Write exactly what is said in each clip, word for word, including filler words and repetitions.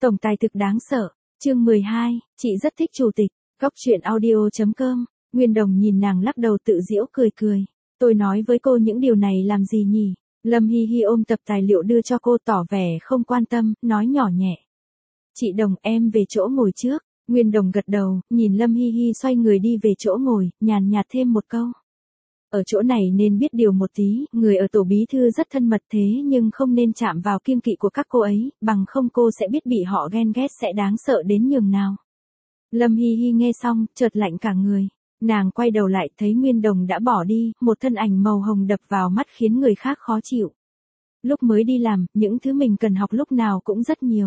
Tổng tài thực đáng sợ. Chương mười hai, chị rất thích chủ tịch. Góc truyện audio chấm com. Nguyên Đồng nhìn nàng lắc đầu tự giễu cười cười. Tôi nói với cô những điều này làm gì nhỉ? Lâm Hi Hi ôm tập tài liệu đưa cho cô tỏ vẻ không quan tâm, nói nhỏ nhẹ. Chị Đồng, em về chỗ ngồi trước. Nguyên Đồng gật đầu, nhìn Lâm Hi Hi xoay người đi về chỗ ngồi, nhàn nhạt thêm một câu. Ở chỗ này nên biết điều một tí, người ở tổ bí thư rất thân mật thế nhưng không nên chạm vào kiêng kỵ của các cô ấy, bằng không cô sẽ biết bị họ ghen ghét sẽ đáng sợ đến nhường nào. Lâm Hi Hi nghe xong, chợt lạnh cả người. Nàng quay đầu lại thấy Nguyên Đồng đã bỏ đi, một thân ảnh màu hồng đập vào mắt khiến người khác khó chịu. Lúc mới đi làm, những thứ mình cần học lúc nào cũng rất nhiều.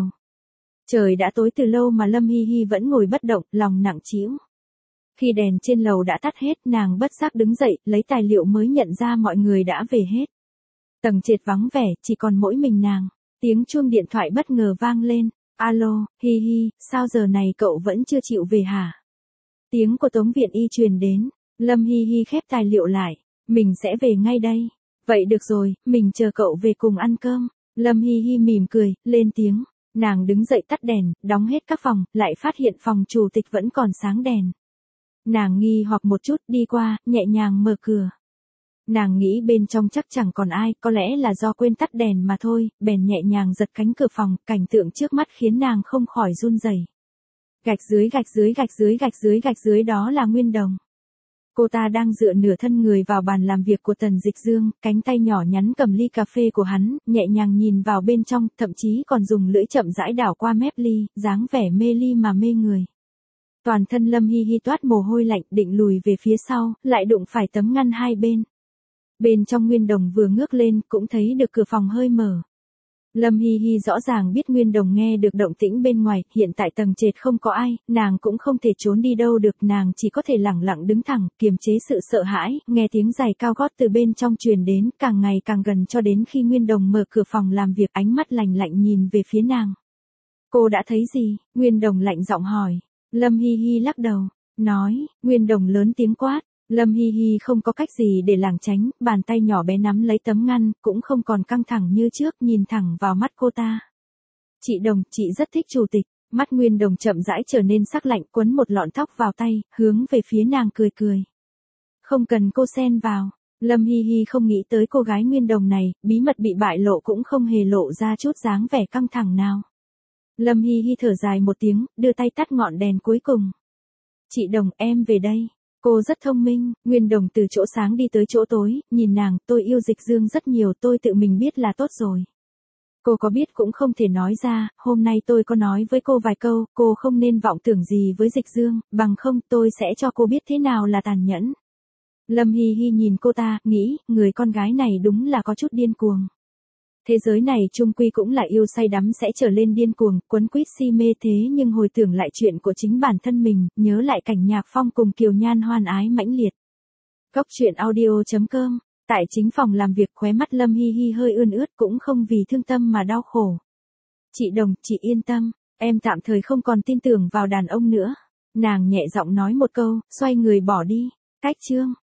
Trời đã tối từ lâu mà Lâm Hi Hi vẫn ngồi bất động, lòng nặng trĩu. Khi đèn trên lầu đã tắt hết, nàng bất giác đứng dậy, lấy tài liệu mới nhận ra mọi người đã về hết. Tầng trệt vắng vẻ, chỉ còn mỗi mình nàng. Tiếng chuông điện thoại bất ngờ vang lên. Alo, Hi Hi, sao giờ này cậu vẫn chưa chịu về hả? Tiếng của Tống Viện Y truyền đến. Lâm Hi Hi khép tài liệu lại. Mình sẽ về ngay đây. Vậy được rồi, mình chờ cậu về cùng ăn cơm. Lâm Hi Hi mỉm cười, lên tiếng. Nàng đứng dậy tắt đèn, đóng hết các phòng, lại phát hiện phòng chủ tịch vẫn còn sáng đèn. Nàng nghi hoặc một chút, đi qua, nhẹ nhàng mở cửa. Nàng nghĩ bên trong chắc chẳng còn ai, có lẽ là do quên tắt đèn mà thôi, bèn nhẹ nhàng giật cánh cửa phòng, cảnh tượng trước mắt khiến nàng không khỏi run rẩy. Gạch dưới gạch dưới gạch dưới gạch dưới gạch dưới đó là Nguyên Đồng. Cô ta đang dựa nửa thân người vào bàn làm việc của Tần Dịch Dương, cánh tay nhỏ nhắn cầm ly cà phê của hắn, nhẹ nhàng nhìn vào bên trong, thậm chí còn dùng lưỡi chậm rãi đảo qua mép ly, dáng vẻ mê ly mà mê người. Toàn thân Lâm Hi Hi toát mồ hôi lạnh, định lùi về phía sau, lại đụng phải tấm ngăn hai bên. Bên trong Nguyên Đồng vừa ngước lên, cũng thấy được cửa phòng hơi mở. Lâm Hi Hi rõ ràng biết Nguyên Đồng nghe được động tĩnh bên ngoài, hiện tại tầng trệt không có ai, nàng cũng không thể trốn đi đâu được, nàng chỉ có thể lẳng lặng đứng thẳng, kiềm chế sự sợ hãi, nghe tiếng giày cao gót từ bên trong truyền đến, càng ngày càng gần cho đến khi Nguyên Đồng mở cửa phòng làm việc, ánh mắt lạnh lạnh nhìn về phía nàng. Cô đã thấy gì? Nguyên Đồng lạnh giọng hỏi. Lâm Hi Hi lắc đầu, nói, Nguyên Đồng lớn tiếng quát. Lâm Hi Hi không có cách gì để lảng tránh, bàn tay nhỏ bé nắm lấy tấm ngăn, cũng không còn căng thẳng như trước, nhìn thẳng vào mắt cô ta. Chị Đồng, chị rất thích chủ tịch. Mắt Nguyên Đồng chậm rãi trở nên sắc lạnh, quấn một lọn tóc vào tay, hướng về phía nàng cười cười. Không cần cô xen vào. Lâm Hi Hi không nghĩ tới cô gái Nguyên Đồng này, bí mật bị bại lộ cũng không hề lộ ra chút dáng vẻ căng thẳng nào. Lâm Hi Hi thở dài một tiếng, đưa tay tắt ngọn đèn cuối cùng. Chị Đồng, em về đây. Cô rất thông minh. Nguyên Đồng từ chỗ sáng đi tới chỗ tối, nhìn nàng, tôi yêu Dịch Dương rất nhiều, tôi tự mình biết là tốt rồi. Cô có biết cũng không thể nói ra, hôm nay tôi có nói với cô vài câu, cô không nên vọng tưởng gì với Dịch Dương, bằng không tôi sẽ cho cô biết thế nào là tàn nhẫn. Lâm Hi Hi nhìn cô ta, nghĩ, người con gái này đúng là có chút điên cuồng. Thế giới này chung quy cũng là yêu say đắm sẽ trở lên điên cuồng, quấn quýt si mê thế nhưng hồi tưởng lại chuyện của chính bản thân mình, nhớ lại cảnh Nhạc Phong cùng Kiều Nhan hoan ái mãnh liệt. Góc truyện audio chấm com. Tại chính phòng làm việc, khóe mắt Lâm Hi Hi hơi ươn ướt, cũng không vì thương tâm mà đau khổ. Chị Đồng, chị yên tâm, em tạm thời không còn tin tưởng vào đàn ông nữa. Nàng nhẹ giọng nói một câu, xoay người bỏ đi. Cách chương.